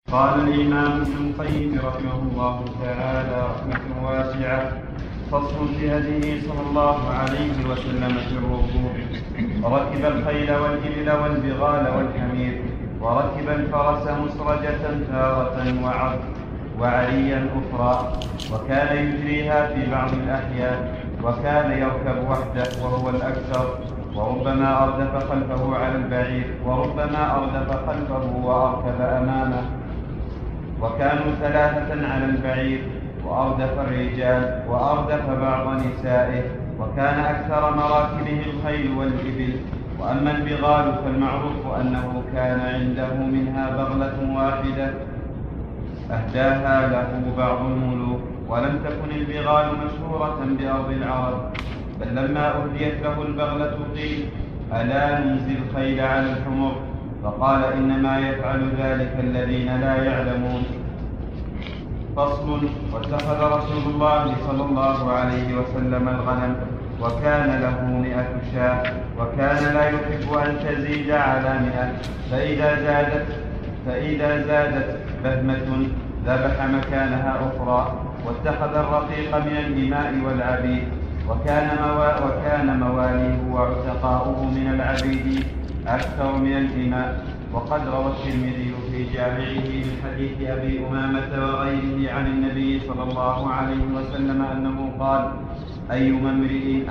قال الإمام ابن القيم رحمه الله تعالى رحمة واسعة. فصل في هديه صلى الله عليه وسلم في الركوب. وركب الخيل والإبل والبغال والحمير، وركب الفرس مسرجة تارة وعريا أخرى، وكان يجريها في بعض الأحيان، وكان يركب وحده وهو الأكثر، وربما أردف خلفه على البعير، وربما أردف خلفه وأركب أمامه، وكانوا 3 على البعير، وأردف الرجال وأردف بعض نسائه، وكان أكثر مراكبه الخيل والإبل. وأما البغال فالمعروف أنه كان عنده منها بغلة واحدة أهداها له بعض الملوك، ولم تكن البغال مشهورة بأرض العرب، بل لما أهديت له البغلة قيل: ألا ننزل الخيل على الحمر؟ فقال: إنما يفعل ذلك الذين لا يعلمون. فصل. واتخذ رسول الله صلى الله عليه وسلم الغنم، وكان له 100 شاة، وكان لا يحب أن تزيد على 100، فإذا زادت بهمة ذبح مكانها أخرى. واتخذ الرقيق من الإماء والعبيد، وكان مواليه وعتقاؤه من العبيد أكثر من الإماء. وقد روى الترمذي في جامعه من حديث أبي أمامة وغيره عن النبي صلى الله عليه وسلم أنه قال: أيما امرئ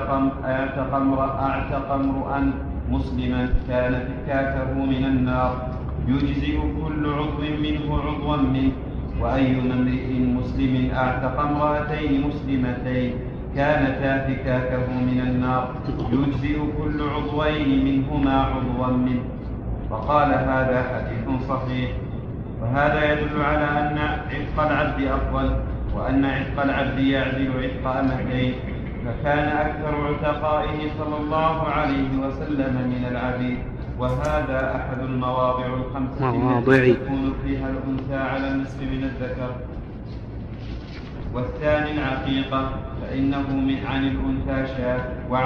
أعتق امرؤا مسلما كان فكاكه من النار يجزئ كل عضو منه عضوا منه. وأيما امرئ مسلم أعتق امرأتين مسلمتين كانتا فكاكه من النار يجزئ كل عضوين منهما عضوا منه. وقال: هذا حديث صحيح. وهذا يدل على أن عتق العبد أفضل، وأن عتق العبد يعدل عتق أمتين، فكان أكثر عتقائه صلى الله عليه وسلم من العبيد. وهذا أحد المواضع الخمسة التي تكون فيها الأنثى على النصف من الذكر. والثاني العقيقة، فإنه عن الأنثى شاة،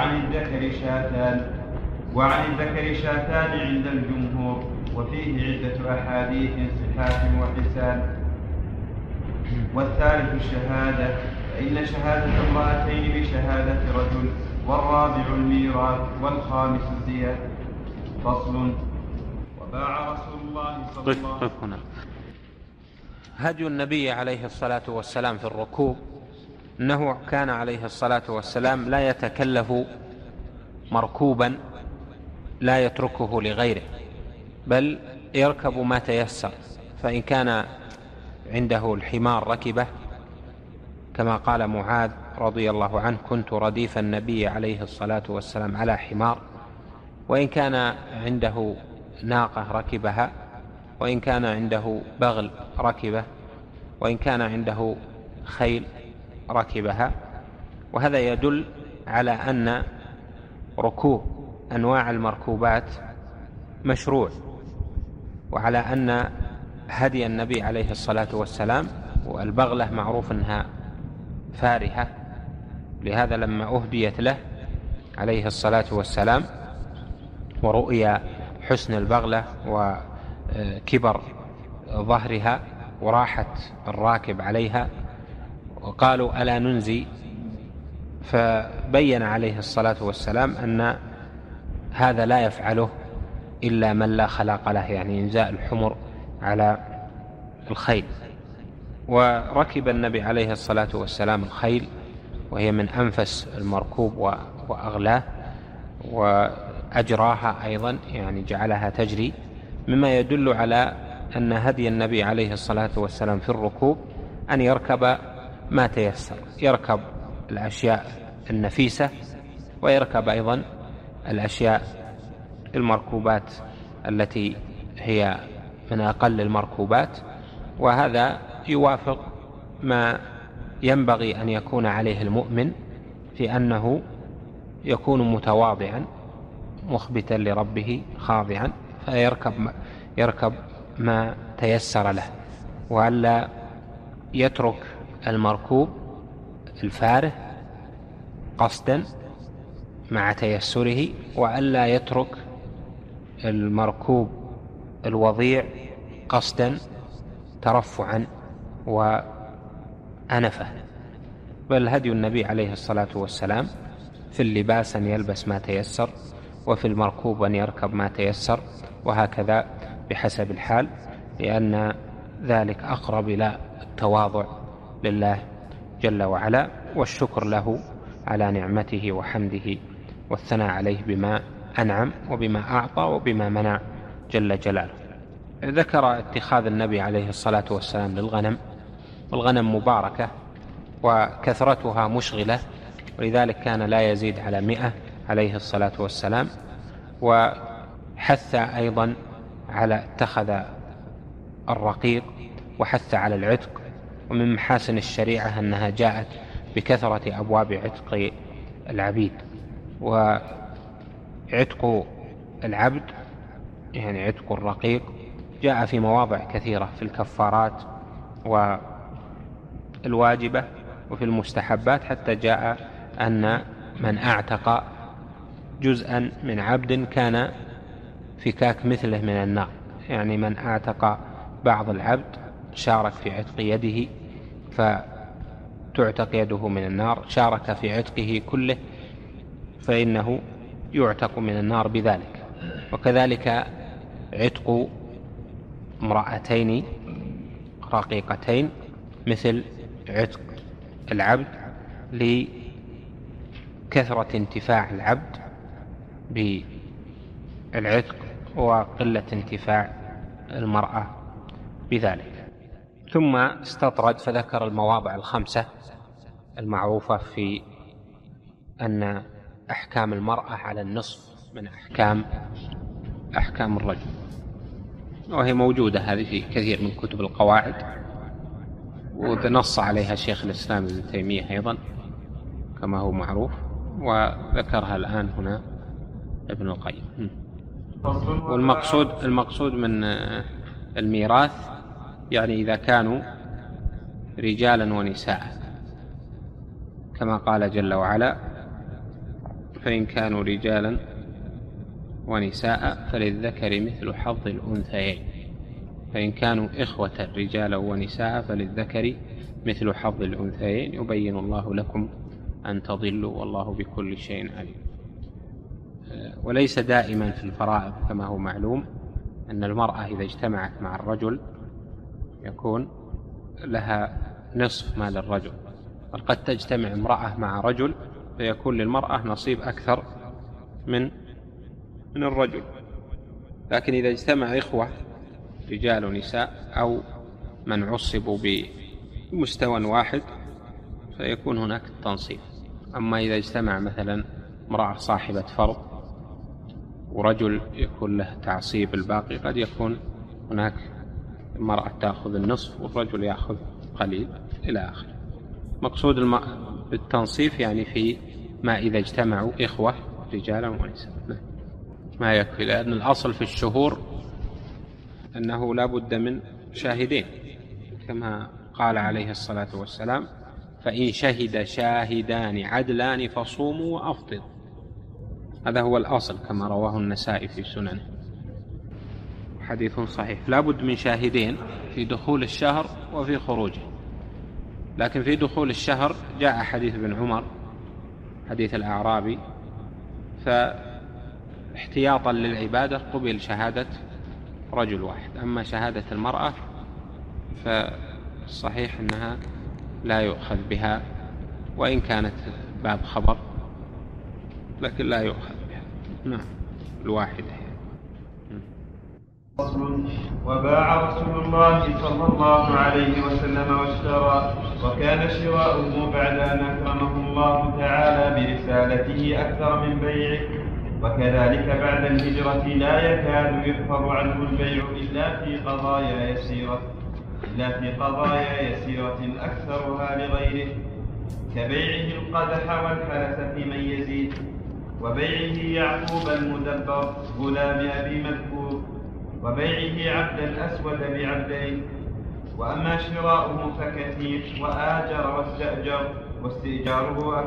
وعن الذكر شاتان عند الجمهور، وفيه عدة أحاديث صحاح وحسان. والثالث الشهادة، فإن شهادة امرأتين بشهادة رجل، والرابع الميراث، والخامس الدية. فصل. وباع رسول الله صلى الله عليه وسلم. هدي النبي عليه الصلاة والسلام في الركوب أنه كان عليه الصلاة والسلام لا يتكلف مركوبا لا يتركه لغيره، بل يركب ما تيسر. فإن كان عنده الحمار ركبه، كما قال معاذ رضي الله عنه: كنت رديف النبي عليه الصلاة والسلام على حمار. وإن كان عنده ناقة ركبها، وإن كان عنده بغل ركبه، وإن كان عنده خيل ركبها. وهذا يدل على أن ركوب أنواع المركوبات مشروع، وعلى أن هدي النبي عليه الصلاة والسلام، والبغلة معروف أنها فارهة، لهذا لما أهديت له عليه الصلاة والسلام ورؤيا حسن البغلة وكبر ظهرها وراحة الراكب عليها، وقالوا: ألا ننزي؟ فبين عليه الصلاة والسلام أن هذا لا يفعله إلا من لا خلاق له، يعني إنزاء الحمر على الخيل. وركب النبي عليه الصلاة والسلام الخيل، وهي من أنفس المركوب وأغلاه، وأجراها أيضا، يعني جعلها تجري، مما يدل على أن هدي النبي عليه الصلاة والسلام في الركوب أن يركب ما تيسر، يركب الأشياء النفيسة، ويركب أيضا الأشياء المركوبات التي هي من أقل المركوبات. وهذا يوافق ما ينبغي أن يكون عليه المؤمن، في أنه يكون متواضعا مخبتا لربه خاضعا، فيركب ما تيسر له، وألا يترك المركوب الفاره قصدا مع تيسره، وألا يترك المركوب الوضيع قصدا ترفعا وأنفة، بل هدي النبي عليه الصلاة والسلام في اللباس أن يلبس ما تيسر، وفي المركوب أن يركب ما تيسر، وهكذا بحسب الحال، لأن ذلك أقرب إلى التواضع لله جل وعلا والشكر له على نعمته وحمده والثناء عليه بما أنعم وبما أعطى وبما منع جل جلاله. ذكر اتخاذ النبي عليه الصلاة والسلام للغنم، والغنم مباركة وكثرتها مشغلة، ولذلك كان لا يزيد على 100 عليه الصلاة والسلام. وحث أيضا على اتخذ الرقيق، وحث على العتق. ومن محاسن الشريعة أنها جاءت بكثرة أبواب عتق العبيد. وعتق العبد يعني عتق الرقيق جاء في مواضع كثيرة في الكفارات والواجبة وفي المستحبات، حتى جاء أن من أعتق جزءا من عبد كان فكاك مثله من النار، يعني من أعتق بعض العبد شارك في عتق يده فتعتق يده من النار، شارك في عتقه كله فإنه يعتق من النار بذلك. وكذلك عتق امرأتين رقيقتين مثل عتق العبد لكثرة انتفاع العبد بالعتق وقلة انتفاع المرأة بذلك. ثم استطرد فذكر المواضع الخمسة المعروفة في أن أحكام المرأة على النصف من أحكام الرجل، وهي موجودة هذه في كثير من كتب القواعد، ونص عليها شيخ الإسلام ابن تيمية أيضا كما هو معروف، وذكرها الآن هنا ابن القيم. والمقصود من الميراث يعني إذا كانوا رجالا ونساء، كما قال جل وعلا: فإن كانوا رجالا ونساء فللذكر مثل حظ الأنثيين. فإن كانوا إخوة رجالا ونساء فللذكر مثل حظ الأنثيين يبين الله لكم أن تضلوا والله بكل شيء عليم. وليس دائما في الفرائض كما هو معلوم أن المرأة إذا اجتمعت مع الرجل يكون لها نصف مال الرجل، بل قد تجتمع امرأة مع رجل فيكون للمرأة نصيب أكثر من الرجل. لكن إذا اجتمع إخوة رجال ونساء أو من عصبوا بمستوى واحد فيكون هناك تنصيب. أما إذا اجتمع مثلا امرأة صاحبة فرض ورجل يكون له تعصيب الباقي، قد يكون هناك المرأة تأخذ النصف والرجل يأخذ قليل إلى آخره. مقصود بالتنصيف يعني في ما إذا اجتمعوا إخوة رجالا ونساء ما يكفي، لأن الأصل في الشهور أنه لا بد من شاهدين، كما قال عليه الصلاة والسلام: فإن شهد شاهدان عدلان فصوموا وأفطروا. هذا هو الأصل كما رواه النسائي في سننه، حديث صحيح. لا بد من شاهدين في دخول الشهر وفي خروجه. لكن في دخول الشهر جاء حديث ابن عمر حديث الأعرابي، فاحتياطا للعبادة قبل شهادة رجل واحد. أما شهادة المرأة فالصحيح أنها لا يؤخذ بها، وإن كانت باب خبر لكن لا يؤخذ بها. نعم الواحدة. وباع رسول الله صلى الله عليه وسلم واشترى، وكان شراؤه بعد أن أكرمه الله تعالى برسالته أكثر من بيعه. وكذلك بعد الهجرة لا يكاد يحفظ عنه البيع إلا في قضايا يسيرة أكثرها لغيره، كبيعه القدح والحلس في من يزيد، وبيعه يعقوب المدبر غلام أبي مذكور، وبيعه عبد الأسود بعبدين. وأما شراؤه فكثير، وآجر واستأجر، واستئجاره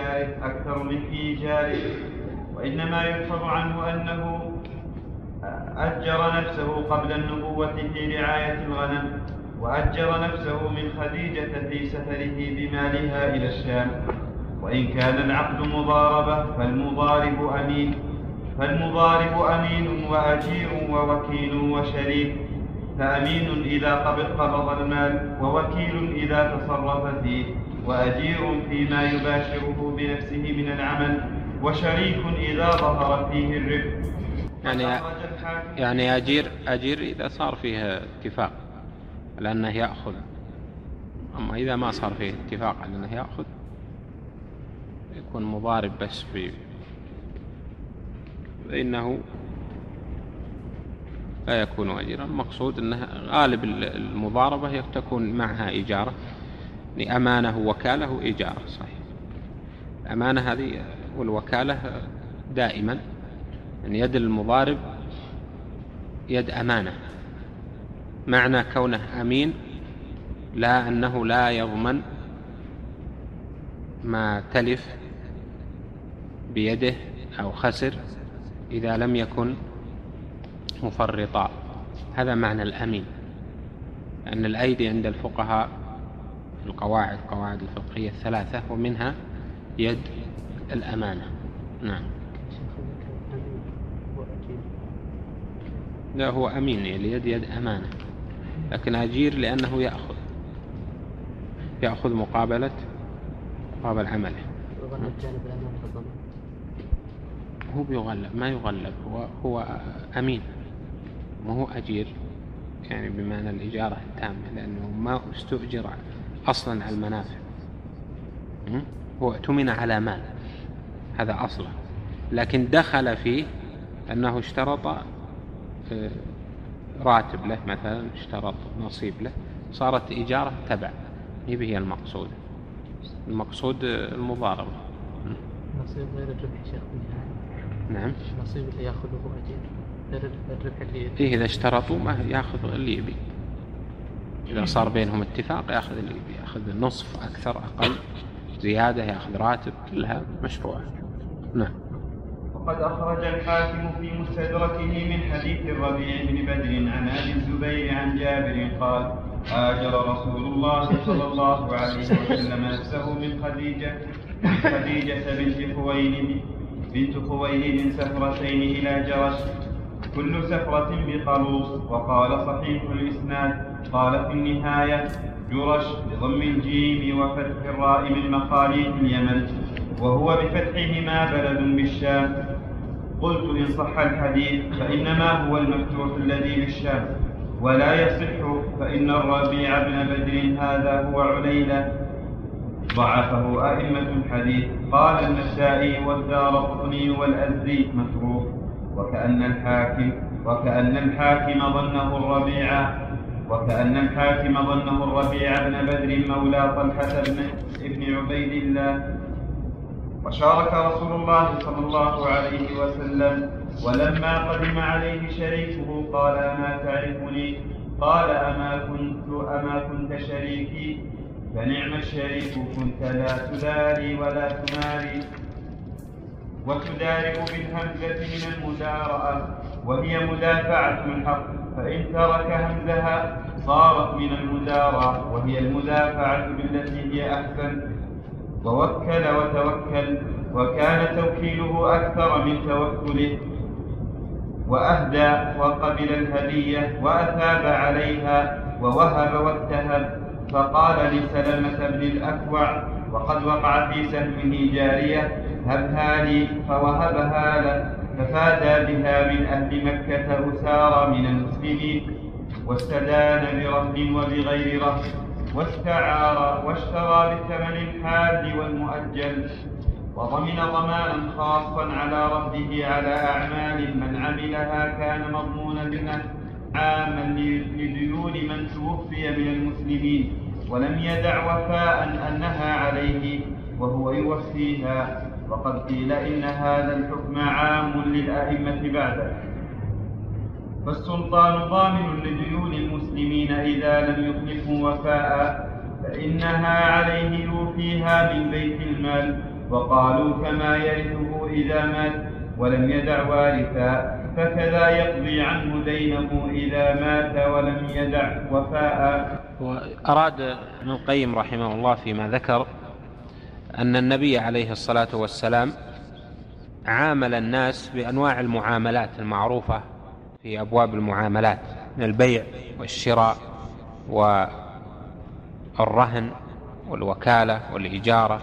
أكثر من إيجاره. وإنما يحفظ عنه أجر نفسه قبل النبوة في رعاية الغنم، وأجر نفسه من خديجة في سفره بمالها إلى الشام. وإن كان العقد مضاربة فالمضارب أمين وأجير ووكيل وشريك، فأمين إذا قبض المال، ووكيل إذا تصرف فيه، وأجير فيما يباشره بنفسه من العمل، وشريك إذا ظهر فيه الربح. يعني أجير إذا صار فيه اتفاق على أنه يأخذ، أما إذا ما صار فيه اتفاق على أنه يأخذ يكون مضارب بس فإنه لا يكون أجيرا. المقصود أنه غالب المضاربة تكون معها إجارة، لأمانة وكالة إجارة. صحيح، الأمانة هذه والوكالة دائما أن يد المضارب يد أمانة، معنى كونه أمين لا أنه لا يضمن ما تلف بيده أو خسر إذا لم يكن مفرطا. هذا معنى الأمين. أن الأيدي عند الفقهاء القواعد الفقهية الثلاثة ومنها يد الأمانة. نعم. لا، هو أمين اليد يد أمانة، لكن أجير لأنه يأخذ مقابل عمله. هو بيغلب ما يغلب، هو أمين وهو أجير، يعني بمعنى الإجارة التامة، لأنه ما استؤجر أصلا على المنافع، هو اؤتمن على مال، هذا أصلا، لكن دخل فيه أنه اشترط راتب له مثلا، اشترط نصيب له، صارت إجارة تبع. هي المقصود المضاربة. نصيب غير الربح شيخ. نعم، نصيب اللي يأخذه أجير غير الربح اللي فيه. إذا اشترطوا ما يأخذ اللي يبي، إذا صار بينهم اتفاق يأخذ اللي يبي، يأخذ نصف أكثر أقل زيادة، يأخذ راتب، كلها مشروعة. نعم. وقد أخرج الحاكم في مستدركه من حديث الربيع بن بدر عن أبي الزبير عن جابر قال: هاجر رسول الله صلى الله عليه وسلم نفسه من خديجة بنت خويلد سفرتين إلى جرش، كل سفرة بقلوص. وقال صحيح الإسناد قال في النهاية: جرش بضم الجيم وفتح الراء من مخاليف اليمن، وهو بفتحهما بلد بالشام. قلت: إن صح الحديث فإنما هو المفتوح الذي بالشام، ولا يصح فإن الربيع بن بدر هذا هو عليلة، ضعفه أئمة الحديث. قال النسائي والدارقطني والأزدي متروك، وكأن الحاكم ظنه الربيع بن بدر مولى طلحة بن عبيد الله. وشارك رسول الله صلى الله عليه وسلم، ولما قدم عليه شريكه قال: أما تعرفني؟ قال: أما كنت شريكي؟ فنعم الشريك كنت، لا تداري ولا تماري. وتدارئ بالهمزة من المدارأة، وهي مدافعة الحق، فإن ترك همزها صارت من المدارة، وهي المدافعة بالتي هي أحسن. ووكل وتوكل، وكان توكيله أكثر من توكله. وأهدى وقبل الهدية، وأثاب عليها، ووهب واتهب. فقال لسلمة بن الأكوع وقد وقع في سهمه جارية: هبها لي، فوهبها له، ففادى بها من أهل مكة أسارى من المسلمين، واستدان برهن وبغير رهن، واستعار واشترى بثمن الحال والمؤجل، وضمن ضمانا خاصا على رده على أعمال من عملها كان مضمونا منه عاما لديون من توفي من المسلمين، ولم يدع وفاء أنها عليه وهو يوفيها. وقد قيل إن هذا الحكم عام للأئمة بعده، فالسلطان ضامن لديون المسلمين إذا لم يخلفوا وفاء، فإنها عليه يوفيها من بيت المال. وقالوا: كما يرثه إذا مات ولم يدع وارثا، فكذا يقضي عنه دينه إذا مات ولم يدع وفاء. وأراد ابن القيم رحمه الله فيما ذكر أن النبي عليه الصلاة والسلام عامل الناس بأنواع المعاملات المعروفة في أبواب المعاملات من البيع والشراء والرهن والوكالة والإجارة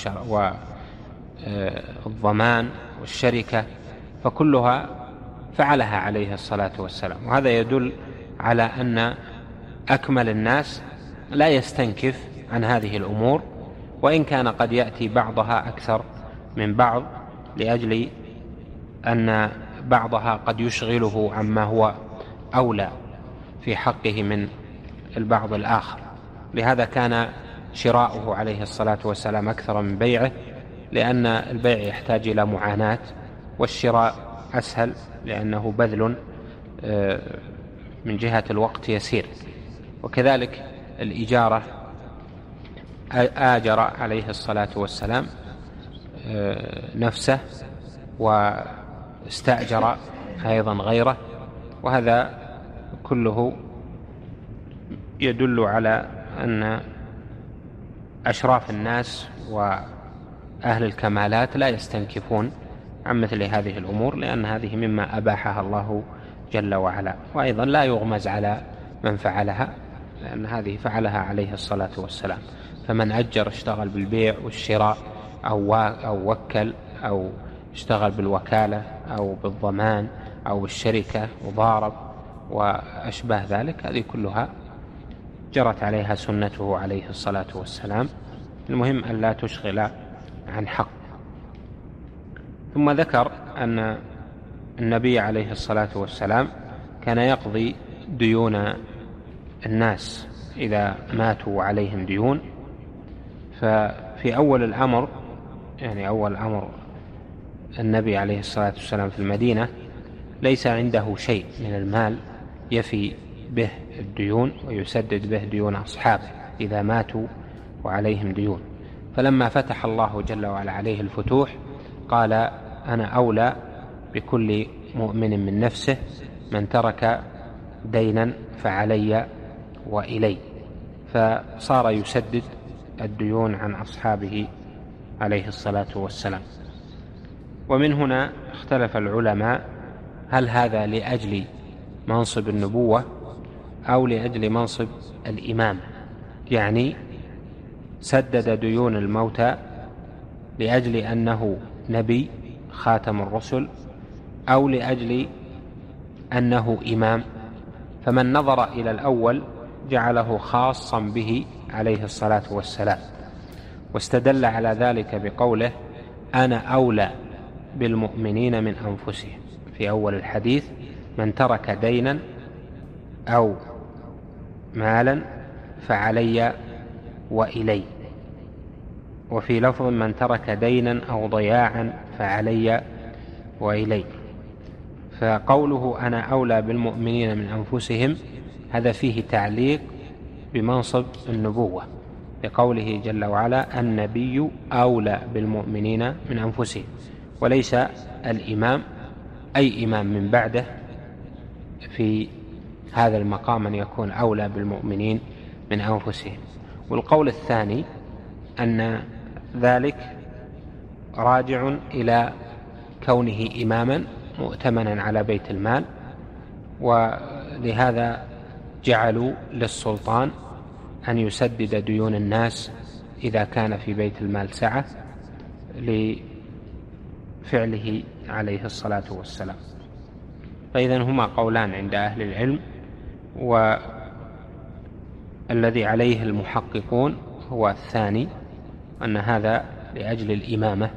والضمان والشركة، فكلها فعلها عليه الصلاة والسلام. وهذا يدل على أن أكمل الناس لا يستنكف عن هذه الأمور، وإن كان قد يأتي بعضها أكثر من بعض لأجل أن بعضها قد يشغله عما هو أولى في حقه من البعض الآخر. لهذا كان شراؤه عليه الصلاة والسلام أكثر من بيعه، لأن البيع يحتاج إلى معاناة، والشراء أسهل لأنه بذل من جهة الوقت يسير. وكذلك الإجارة، آجر عليه الصلاة والسلام نفسه واستأجر أيضا غيره، وهذا كله يدل على أن أشراف الناس وأهل الكمالات لا يستنكفون عن مثل هذه الأمور، لأن هذه مما أباحها الله جل وعلا. وأيضا لا يغمز على من فعلها، لأن هذه فعلها عليه الصلاة والسلام. فمن أجر اشتغل بالبيع والشراء أو وكل أو اشتغل بالوكالة أو بالضمان أو بالشركة وضارب وأشباه ذلك، هذه كلها جرت عليها سنته عليه الصلاة والسلام. المهم أن لا تشغل عن حق. ثم ذكر أن النبي عليه الصلاة والسلام كان يقضي ديون الناس إذا ماتوا عليهم ديون. ففي أول الأمر، يعني أول أمر النبي عليه الصلاة والسلام في المدينة، ليس عنده شيء من المال يفي به الديون ويسدد به ديون أصحابه إذا ماتوا وعليهم ديون. فلما فتح الله جل وعلا عليه الفتوح قال: أنا أولى بكل مؤمن من نفسه، من ترك دينا فعلي وإلي. فصار يسدد الديون عن أصحابه عليه الصلاة والسلام. ومن هنا اختلف العلماء: هل هذا لأجل منصب النبوة أو لأجل منصب الإمامة؟ يعني سدد ديون الموتى لأجل أنه نبي خاتم الرسل، أو لأجل أنه إمام؟ فمن نظر إلى الأول جعله خاصا به عليه الصلاة والسلام، واستدل على ذلك بقوله: أنا أولى بالمؤمنين من أنفسهم، في أول الحديث: من ترك دينا أو مالا فعلي وإلي. وفي لفظ: من ترك دينا أو ضياعا فعلي وإلي. فقوله أنا أولى بالمؤمنين من أنفسهم هذا فيه تعليق بمنصب النبوة، لقوله جل وعلا: النبي أولى بالمؤمنين من أنفسهم، وليس الإمام أي إمام من بعده في هذا المقام أن يكون أولى بالمؤمنين من أنفسهم. والقول الثاني أن ذلك راجع إلى كونه إماما مؤتمنا على بيت المال، ولهذا جعلوا للسلطان أن يسدد ديون الناس إذا كان في بيت المال سعة لفعله عليه الصلاة والسلام. فإذن هما قولان عند أهل العلم، والذي عليه المحققون هو الثاني، أن هذا لأجل الإمامة،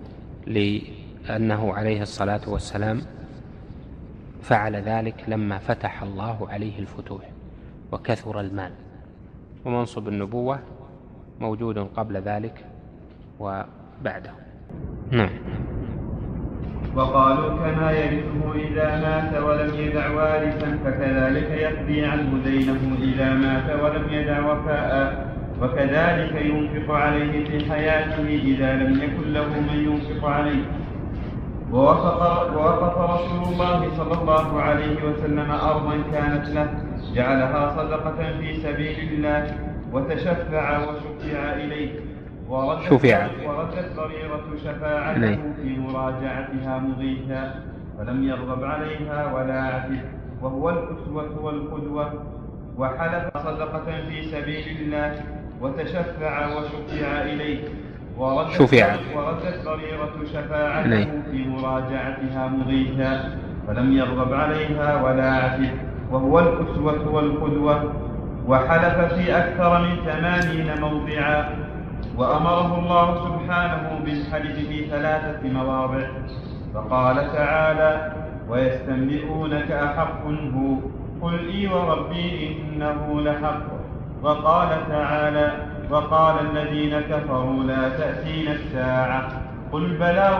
لأنه عليه الصلاة والسلام فعل ذلك لما فتح الله عليه الفتوح وكثر المال. ومنصب النبوة موجود قبل ذلك وبعده. نعم. وقالوا: كما يرثه إذا مات ولم يدع وارثا فكذلك يقضي عنه دينه إذا مات ولم يدع وفاء، وكذلك ينفق عليه في حياته إذا لم يكن له من ينفق عليه. ووقف رسول الله صلى الله عليه وسلم أرضا كانت له جعلها صدقة في سبيل الله وتشفع وشفع إليه وردت ضريرة شفاعته في مراجعتها مضيفا فلم يغضب عليها ولا عتب وهو الأسوة والقدوة وحلف صدقة في سبيل الله وتشفع وشفع إليه وردت ضريرة شفاعته في مراجعتها مضيفا فلم يغضب عليها ولا عتب وهو الأسوة والقدوة وحلف في أكثر من 80 موضعا وأمره الله سبحانه بالحلف في 3 مواضع فقال تعالى ويستنبئونك أحق هو قل إي وربي إنه لحق وقال تعالى وقال الذين كفروا لا تأتينا الساعة قل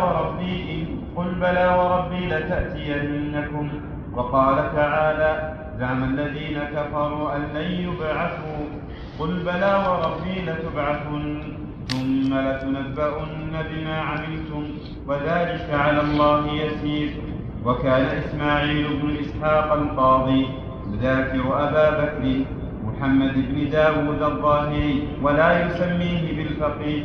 بلى وربي لتأتينكم وقال تعالى زعم الذين كفروا أن لن يبعثوا قل بلى وربي لتبعثن ثم لتنبؤن بما عملتم وذلك على الله يسير. وكان إسماعيل بن إسحاق القاضي يذاكر أبا بكر محمد بن داود الظاهري ولا يسميه بالفقيه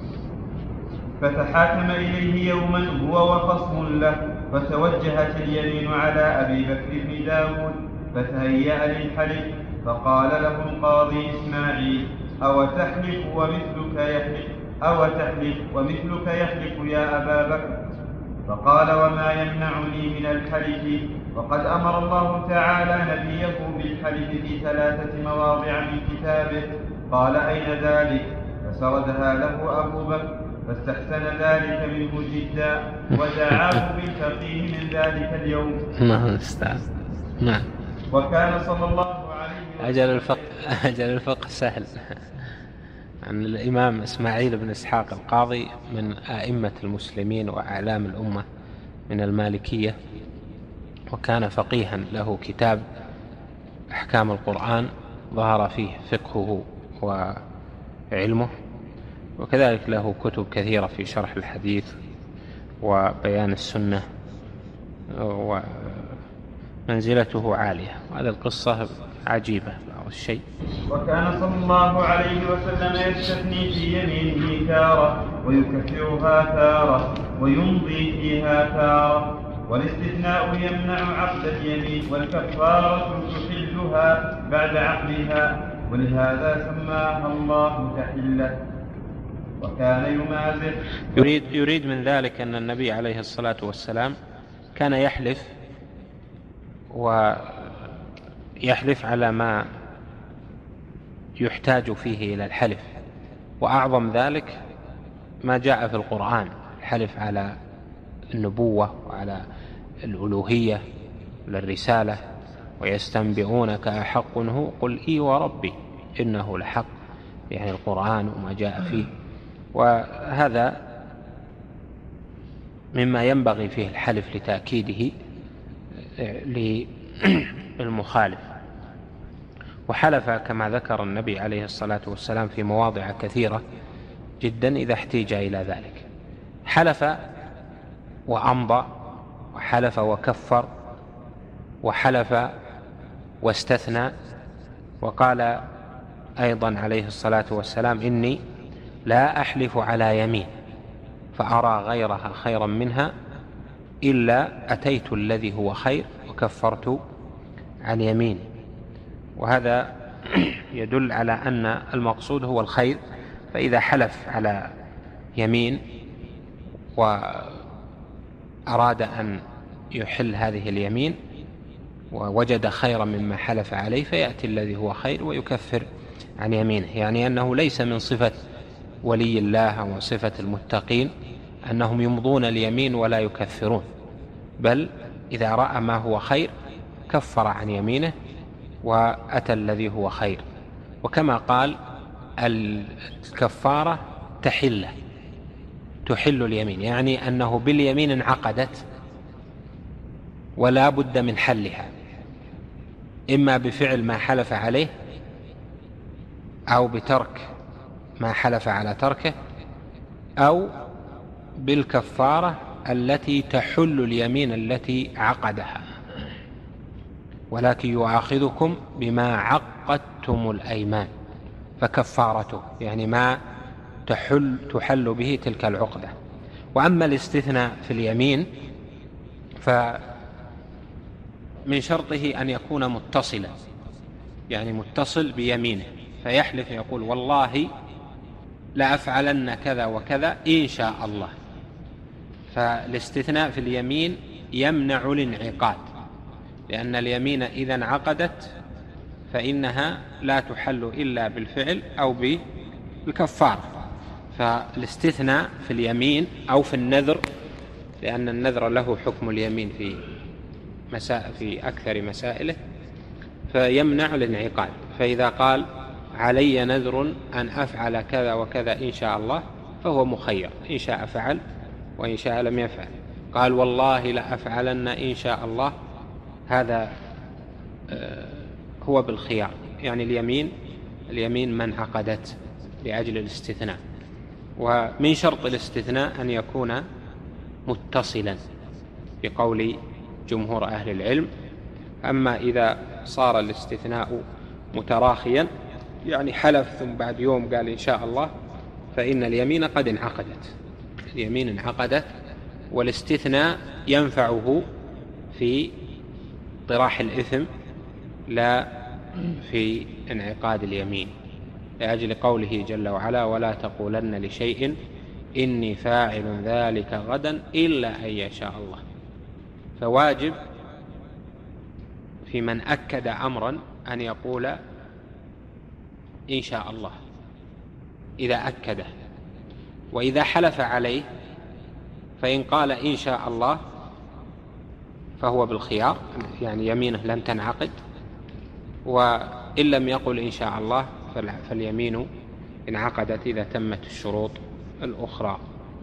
فتحاكم إليه يوما هو وخصم له فتوجهت اليمين على أبي بكر بن داود فتهيأ للحلف فقال له القاضي إسماعيل أو تحلف ومثلك يحلف يا أبا بكر فقال وما يمنعني من الحلف وقد أمر الله تعالى نبيه بالحلف في 3 مواضع من كتابه قال أين ذلك فسردها له أبو بكر فاستحسن ذلك منه جدا ودعاه بالفقيه من ذلك اليوم. نعم. وكان صلى الله عليه وسلم أجل الفقه سهل. عن الإمام إسماعيل بن إسحاق القاضي من أئمة المسلمين وأعلام الأمة من المالكية وكان فقيها له كتاب أحكام القرآن ظهر فيه فقهه وعلمه وكذلك له كتب كثيرة في شرح الحديث وبيان السنة ومنزلته عالية وهذه القصة عجيبة بعض الشيء. وكان صلى الله عليه وسلم يستثني في يمينه تارة ويكفرها تارة ويمضي فيها تارة والاستثناء يمنع عقد اليمين والكفارة تحلها بعد عقدها ولهذا سماها الله تحلة. وكان يمازح يريد من ذلك أن النبي عليه الصلاة والسلام كان يحلف على ما يحتاج فيه إلى الحلف وأعظم ذلك ما جاء في القرآن الحلف على النبوة وعلى الألوهية للرسالة ويستنبئونك أحق هو قل إي وربي إنه لحق يعني القرآن وما جاء فيه وهذا مما ينبغي فيه الحلف لتأكيده للمخالف. وحلف كما ذكر النبي عليه الصلاة والسلام في مواضع كثيرة جدا إذا احتيج إلى ذلك حلف وأمضى وحلف وكفر وحلف واستثنى وقال أيضا عليه الصلاة والسلام إني لا أحلف على يمين فأرى غيرها خيرا منها إلا أتيت الذي هو خير وكفرت عن يمين. وهذا يدل على أن المقصود هو الخير فإذا حلف على يمين وأراد أن يحل هذه اليمين ووجد خيرا مما حلف عليه فيأتي الذي هو خير ويكفر عن يمينه يعني أنه ليس من صفة ولي الله أو صفة المتقين أنهم يمضون اليمين ولا يكفرون بل إذا رأى ما هو خير كفر عن يمينه وأتى الذي هو خير. وكما قال الكفارة تحل اليمين يعني أنه باليمين انعقدت ولا بد من حلها إما بفعل ما حلف عليه أو بترك ما حلف على تركه أو بالكفارة التي تحل اليمين التي عقدها، ولكن يؤاخذكم بما عقدتم الأيمان فكفارته، يعني ما تحل به تلك العقدة. وأما الاستثناء في اليمين فمن شرطه أن يكون متصلا، يعني متصل بيمينه، فيحلف يقول والله لا أفعلن كذا وكذا إن شاء الله. فالاستثناء في اليمين يمنع الانعقاد، لأن اليمين إذا انعقدت فإنها لا تحل إلا بالفعل أو بالكفارة. فالاستثناء في اليمين أو في النذر، لأن النذر له حكم اليمين في أكثر مسائله، فيمنع الانعقاد. فإذا قال علي نذر أن أفعل كذا وكذا إن شاء الله فهو مخير، إن شاء فعل وإن شاء لم يفعل. قال والله لا أفعلن إن شاء الله، هذا هو بالخيار، يعني اليمين من عقدت لأجل الاستثناء. ومن شرط الاستثناء أن يكون متصلا بقول جمهور أهل العلم. أما إذا صار الاستثناء متراخيا، يعني حلف ثم بعد يوم قال إن شاء الله، فإن اليمين قد انعقدت، اليمين انعقدت، والاستثناء ينفعه في طراح الإثم لا في انعقاد اليمين، لأجل قوله جل وعلا ولا تقولن لشيء إني فاعل ذلك غدا إلا أن يشاء الله. فواجب في من أكد أمرا أن يقول إن شاء الله إذا أكده، وإذا حلف عليه فإن قال إن شاء الله فهو بالخيار، يعني يمينه لم تنعقد، وإن لم يقل إن شاء الله فاليمين انعقدت إذا تمت الشروط الأخرى.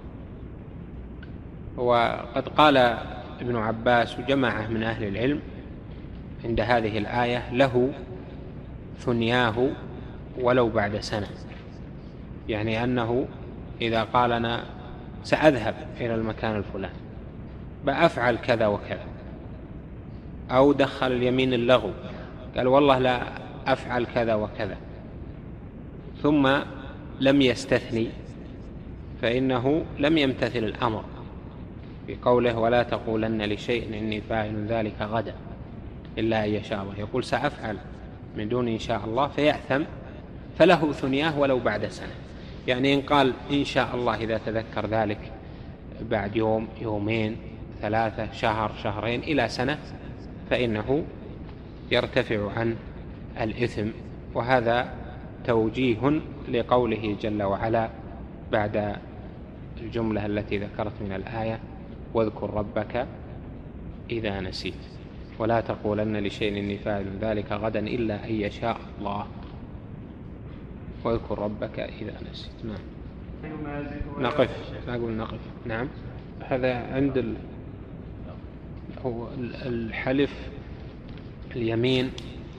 وقد قال ابن عباس وجماعة من أهل العلم عند هذه الآية له ثنياه ولو بعد سنة، يعني أنه إذا قال أنا سأذهب إلى المكان الفلاني بأفعل كذا وكذا، أو دخل اليمين اللغو قال والله لا أفعل كذا وكذا ثم لم يستثني، فإنه لم يمتثل الأمر بقوله ولا تقولن لشيء إني فاعل ذلك غدا إلا أن يشاء الله، يقول سأفعل من دون إن شاء الله فيأثم، فله ثنياه ولو بعد سنة. يعني إن قال إن شاء الله إذا تذكر ذلك بعد يوم يومين ثلاثة شهر شهرين إلى سنة فإنه يرتفع عن الإثم. وهذا توجيه لقوله جل وعلا بعد الجملة التي ذكرت من الآية واذكر ربك إذا نسيت ولا تقولن لشيء إني فاعل ذلك غدا إلا أن يشاء الله واذكر ربك إذا نسيت. نعم نقف، أقول نقف. نعم هذا عند هو الحلف اليمين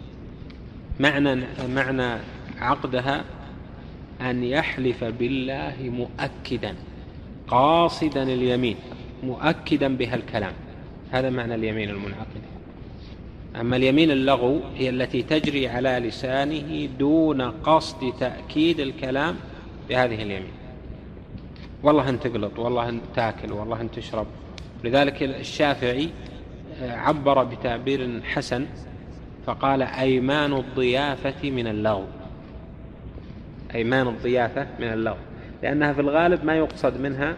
معنى عقدها أن يحلف بالله مؤكدا قاصدا اليمين مؤكدا بها الكلام، هذا معنى اليمين المنعقدة. أما اليمين اللغو هي التي تجري على لسانه دون قصد تأكيد الكلام بهذه اليمين، والله أن تقلط، والله أن تاكل، والله أن تشرب. لذلك الشافعي عبر بتعبير حسن فقال أيمان الضيافة من اللغو، أيمان الضيافة من اللغو، لأنها في الغالب ما يقصد منها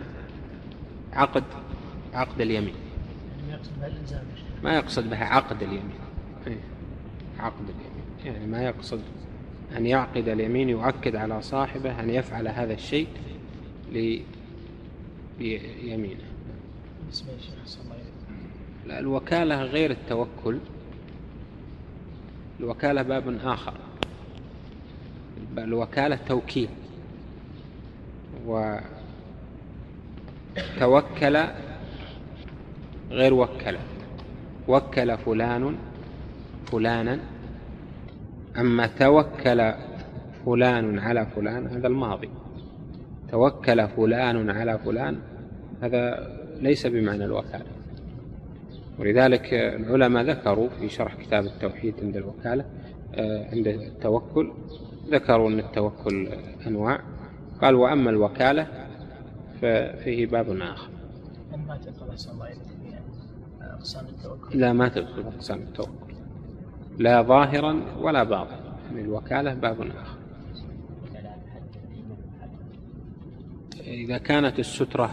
عقد اليمين، ما يقصد بها عقد اليمين، عقد اليمين يعني ما يقصد أن يعقد اليمين يؤكد على صاحبه أن يفعل هذا الشيء ليمينه. لا، الوكالة غير التوكل، الوكالة باب آخر، الوكالة توكيل، وتوكل غير وكل فلان فلانا، أما توكل فلان على فلان هذا الماضي، توكل فلان على فلان هذا ليس بمعنى الوكالة. ولذلك العلماء ذكروا في شرح كتاب التوحيد عند الوكالة عند التوكل، ذكروا أن التوكل أنواع، قال وأما الوكالة ففيه باب آخر. ما تدخل أحسن الله إليك أقسام التوكل؟ لا، ما تدخل أقسام التوكل، لا ظاهرا ولا باطنا، يعني الوكالة باب آخر. إذا كانت السترة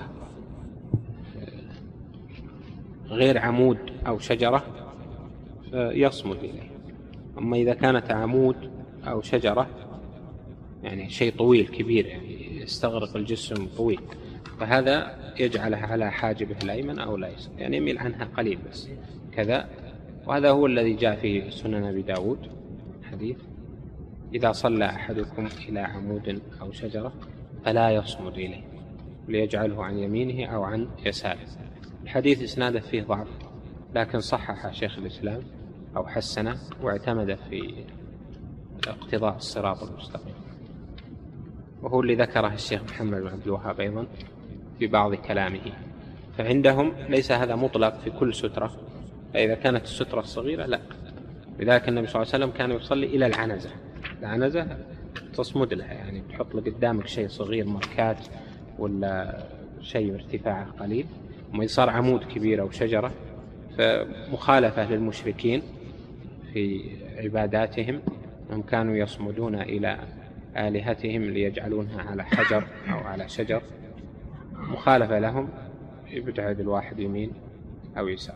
غير عمود أو شجرة فيصمد إليه. أما إذا كانت عمود أو شجرة يعني شيء طويل كبير يعني يستغرق الجسم طويل، فهذا يجعله على حاجبه الأيمن أو الأيسر، يعني يميل عنها قليل بس كذا. وهذا هو الذي جاء في سنن أبي داود حديث: إذا صلى أحدكم إلى عمود أو شجرة فلا يصمد إليه، ليجعله عن يمينه أو عن يساره. الحديث إسناده فيه ضعف، لكن صحح شيخ الإسلام أو حسنه واعتمد في اقتضاء الصراط المستقيم، وهو اللي ذكره الشيخ محمد بن عبد الوهاب أيضا في بعض كلامه. فعندهم ليس هذا مطلق في كل سترة، فإذا كانت السترة الصغيرة لا. لذلك النبي صلى الله عليه وسلم كان يصلي إلى العنزة تصمد لها، يعني تحط لقدامك شيء صغير مركات ولا شيء ارتفاعه قليل. وما صار عمود كبير أو شجرة فمخالفة للمشركين في عباداتهم، هم كانوا يصمدون إلى آلهتهم ليجعلونها على حجر أو على شجر، مخالفة لهم يبتعد الواحد يمين أو يسار.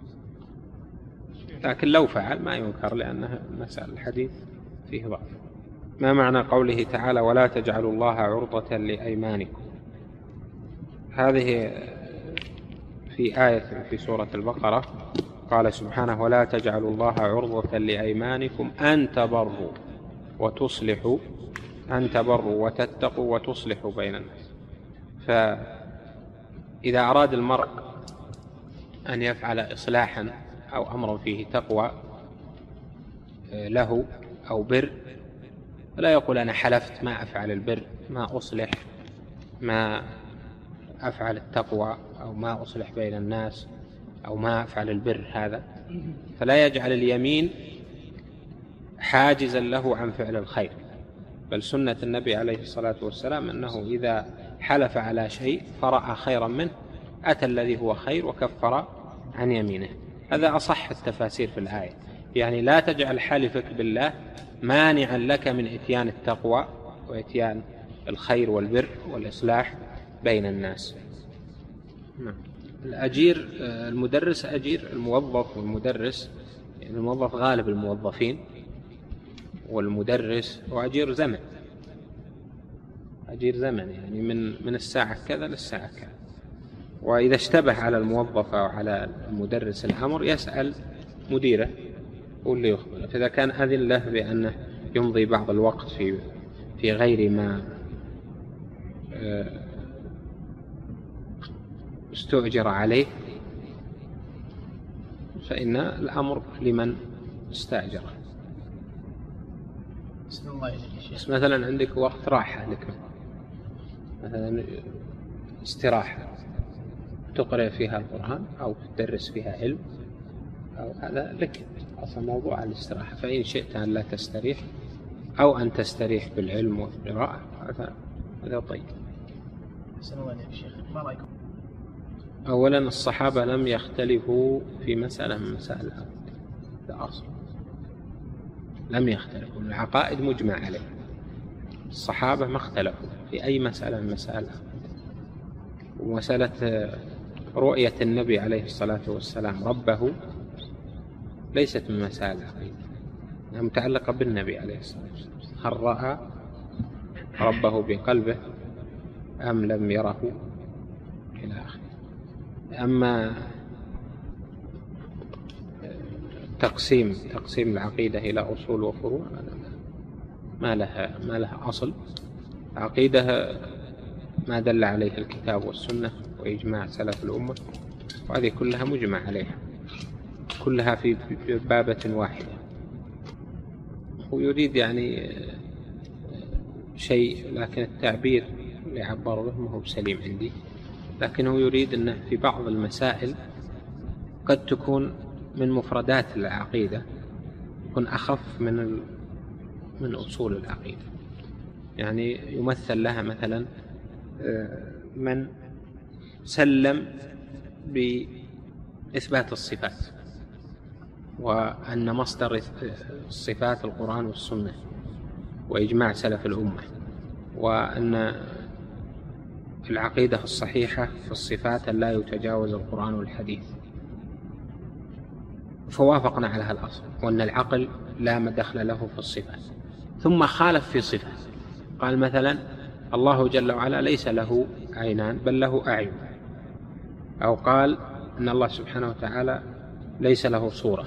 لكن لو فعل ما ينكر، لأنها مسألة الحديث فيه ضعف. ما معنى قوله تعالى ولا تجعلوا الله عرضة لأيمانكم؟ هذه في آية في سورة البقرة قال سبحانه ولا تجعلوا الله عرضة لأيمانكم أن تبروا وتصلحوا، أن تبروا وتتقوا وتصلحوا بين الناس. فإذا أراد المرء أن يفعل إصلاحا أو أمر فيه تقوى له أو بر، فلا يقول أنا حلفت ما أفعل البر، ما أصلح، ما أفعل التقوى، أو ما أصلح بين الناس، أو ما أفعل البر. هذا فلا يجعل اليمين حاجزا له عن فعل الخير، بل سنة النبي عليه الصلاة والسلام أنه إذا حلف على شيء فرأى خيرا منه أتى الذي هو خير وكفر عن يمينه. هذا أصح التفاسير في الآية، يعني لا تجعل حلفك بالله مانعا لك من إتيان التقوى وإتيان الخير والبر والإصلاح بين الناس. الأجير المدرس أجير الموظف والمدرس، يعني الموظف غالب الموظفين، والمدرس وأجير زمن، أجير زمن يعني من الساعة كذا للساعة كذا. وإذا اشتبه على الموظف أو على المدرس الأمر يسأل مديره واللي يخبره، فإذا كان أذن له بأنه يمضي بعض الوقت في غير ما استؤجر عليه فإن الأمر لمن استأجره. بس مثلا عندك وقت راحة لك، مثلا استراحة تقرأ فيها القرآن أو تدرس فيها علم أو هذا لك أصلا موضوع الاستراحة، فإن شئت أن لا تستريح أو أن تستريح بالعلم والقراءة هذا طيب. أولا الصحابة لم يختلفوا في مسألة من مسائل العقائد، هذا أصل، لم يختلفوا، العقائد مجمع عليه، الصحابة ما اختلفوا في أي مسألة من مسائل العقائد. ومسألة رؤية النبي عليه الصلاة والسلام ربه ليست من مسائل العقيدة، أنها متعلقة بالنبي عليه الصلاة والسلام، هل رأى ربه بقلبه أم لم يره إلى آخره. أما تقسيم العقيدة إلى أصول وفروع ما لها أصل. عقيدة ما دل عليه الكتاب والسنة وإجماع سلف الأمة، وهذه كلها مجمع عليها، كلها في بابة واحدة. ويريد يعني شيء، لكن التعبير اللي عبر له ما هو سليم عندي، لكنه يريد أنه في بعض المسائل قد تكون من مفردات العقيدة يكون أخف من أصول العقيدة. يعني يمثل لها مثلا من سلم بإثبات الصفات، وأن مصدر الصفات القرآن والسنة وإجماع سلف الأمة، وأن العقيدة الصحيحة في الصفات لا يتجاوز القرآن والحديث، فوافقنا على هذا الأصل، وأن العقل لا مدخل له في الصفات. ثم خالف في صفة، قال مثلا الله جل وعلا ليس له عينان بل له أعين، أو قال أن الله سبحانه وتعالى ليس له صورة،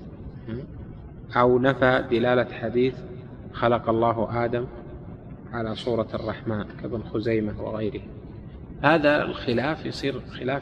أو نفى دلالة حديث خلق الله آدم على صورة الرحمن كابن خزيمة وغيره. هذا الخلاف يصير خلاف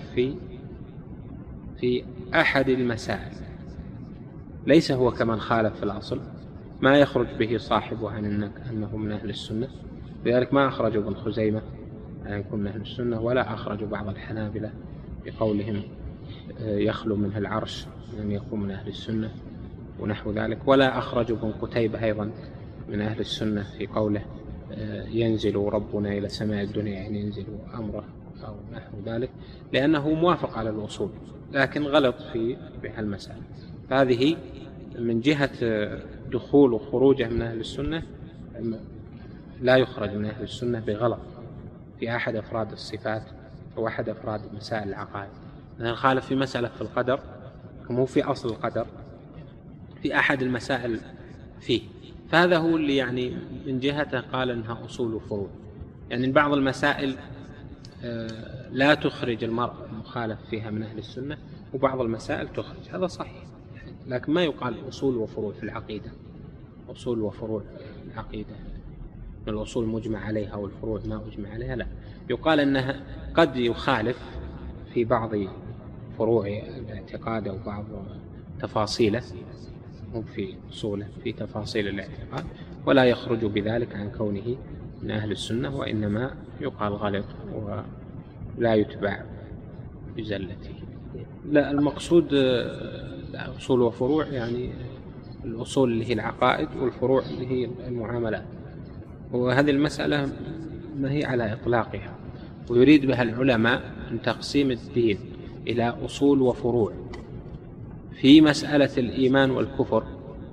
في أحد المسائل، ليس هو كمن خالف في الأصل، ما يخرج به صاحبه عن أنه من أهل السنة. لذلك ما أخرجوا ابن خزيمة أن يكون من أهل السنة، ولا أخرجوا بعض الحنابلة بقولهم يخلو منه العرش أن يكون من أهل السنة ونحو ذلك، ولا أخرجوا ابن قتيبة أيضا من أهل السنة في قوله ينزل ربنا إلى سماء الدنيا، يعني ينزل أمره أو نحو ذلك، لأنه موافق على الأصول لكن غلط في المسألة. فهذه من جهة دخول وخروجه من أهل السنة لا يخرج من أهل السنة بغلط في أحد أفراد الصفات أو أحد أفراد مسائل العقائد. مثلا خالف في مسألة في القدر، كما في أصل القدر في أحد المسائل فيه، فهذا هو اللي يعني من جهته قال أنها أصول وفروع. يعني بعض المسائل لا تخرج المرء المخالف فيها من أهل السنة، وبعض المسائل تخرج، هذا صحيح، لكن ما يقال أصول وفروع في العقيدة. أصول وفروع العقيدة من الأصول مجمع عليها والفروع ما أجمع عليها، لا، يقال أنها قد يخالف في بعض فروع الاعتقاد أو بعض تفاصيله، هم في أصوله في تفاصيل الاعتقاد، ولا يخرج بذلك عن كونه من أهل السنة، وإنما يقال غلط ولا يتبع بزلته. لا، المقصود أصول وفروع يعني الأصول اللي هي العقائد، والفروع اللي هي المعاملات. وهذه المسألة ما هي على إطلاقها، ويريد بها العلماء من تقسيم الدين إلى أصول وفروع. في مسألة الإيمان والكفر،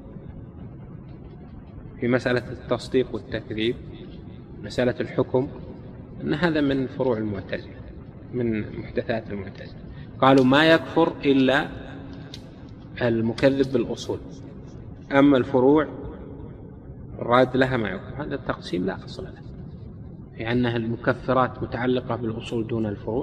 في مسألة التصديق والتكذيب، مسألة الحكم، أن هذا من فروع المعتزلة، من محدثات المعتزلة. قالوا ما يكفر إلا المكذب بالأصول، أما الفروع الراد لها ما يكفر. هذا التقسيم لا أصل له، في أنها المكفرات متعلقة بالأصول دون الفروع.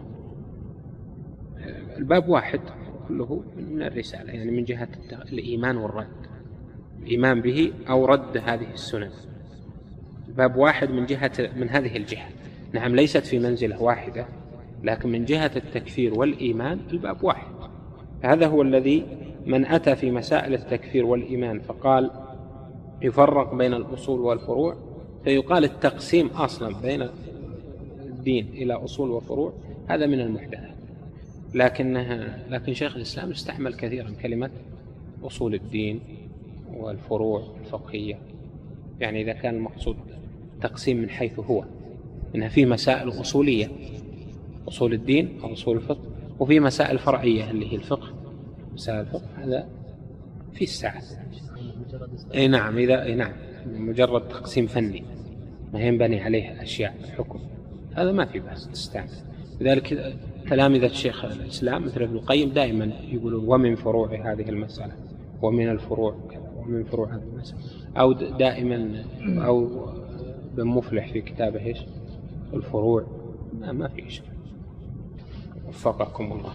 الباب واحد كله من الرسالة، يعني من جهة الإيمان والرد، الإيمان به أو رد هذه السنن، الباب واحد من هذه الجهة. نعم، ليست في منزلة واحدة، لكن من جهة التكفير والإيمان الباب واحد. هذا هو الذي من أتى في مسائل التكفير والإيمان فقال يفرق بين الأصول والفروع، فيقال التقسيم أصلا بين الدين إلى أصول وفروع هذا من المحدثات. لكن شيخ الإسلام استعمل كثيرا كلمة أصول الدين والفروع الفقهية، يعني إذا كان المقصود تقسيم من حيث هو إنها في مسائل أصولية، أصول الدين أو أصول الفقه، وفي مسائل فرعية اللي هي الفقه، مسائل الفقه هذا في السعة. أي نعم، نعم مجرد تقسيم فني ما ينبني عليه أشياء حكم، هذا ما في بأس تستعمل. لذلك تلامذة شيخ الإسلام مثل ابن القيم دائما يقولون ومن فروع هذه المسألة، ومن الفروع كذا، ومن فروع هذه المسألة، أو دائما أو بن مفلح في كتابه إيش الفروع، ما في شيء. وفقكم الله.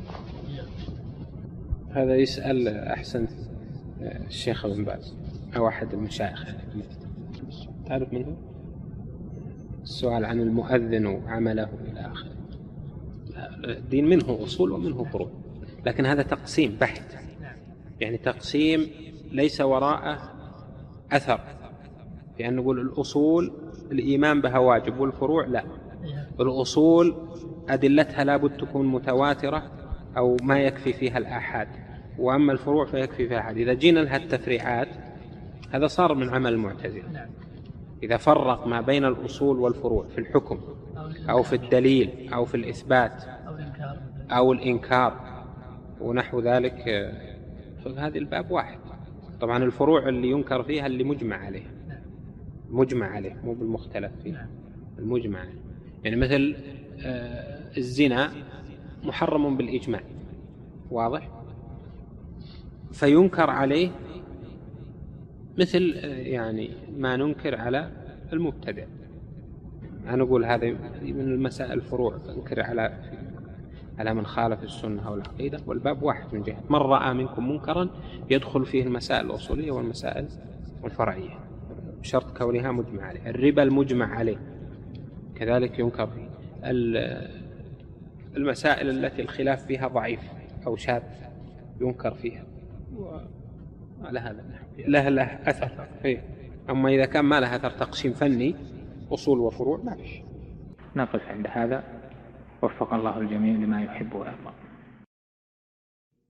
هذا يسأل أحسن الشيخ ابن باز أو أحد المشايخ، تعرف منه السؤال عن المؤذن وعمله إلى آخره. الدين منه أصول ومنه فروع، لكن هذا تقسيم بحت، يعني تقسيم ليس وراءه أثر، لأن نقول الأصول الإيمان بها واجب، والفروع لا. الأصول أدلتها لابد تكون متواترة أو ما يكفي فيها الآحاد، وأما الفروع فيكفي فيها الآحاد. إذا جينا لها التفريعات هذا صار من عمل المعتزلة، إذا فرق ما بين الأصول والفروع في الحكم أو في الدليل أو في الإثبات أو الإنكار ونحو ذلك، فهذه الباب واحد. طبعا الفروع اللي ينكر فيها اللي مجمع عليه مو بالمختلف فيه، المجمع عليه. يعني مثل الزنا محرم بالإجماع، واضح، فينكر عليه مثل يعني ما ننكر على المبتدع. أنا نقول هذا من المسائل الفروع، فننكر على من خالف السنة والعقيدة، والباب واحد من جهة من رأى منكم منكرا يدخل فيه المسائل الأصولية والمسائل الفرعية بشرط كونها مجمع عليه. الربا المجمع عليه كذلك ينكر فيه. المسائل التي الخلاف فيها ضعيف أو شاذ ينكر فيها، على هذا لها أثر. أما إذا كان ما لها أثر تقسيم فني أصول وفروع ما فيش. نقف عند هذا، وفق الله الجميع لما يحب ويرضى.